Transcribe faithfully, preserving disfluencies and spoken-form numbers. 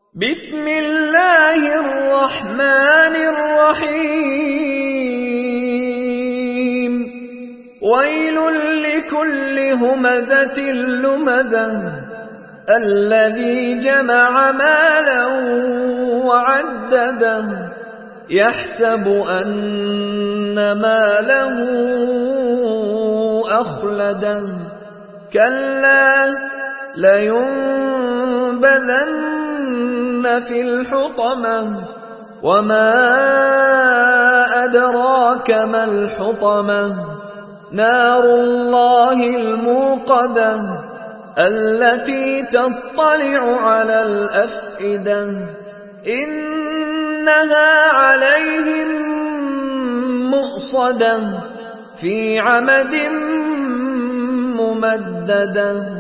بسم الله الرحمن الرحيم ويل لكل همزة لمزة الذي جمع مالا وعدده يحسب أن ماله أخلده كلا لينبذن في الحطمة وما أدراك ما الحطمة نار الله الموقدة التي تطلع على الأفئدة إنها عليهم مؤصدة في عمد ممددة.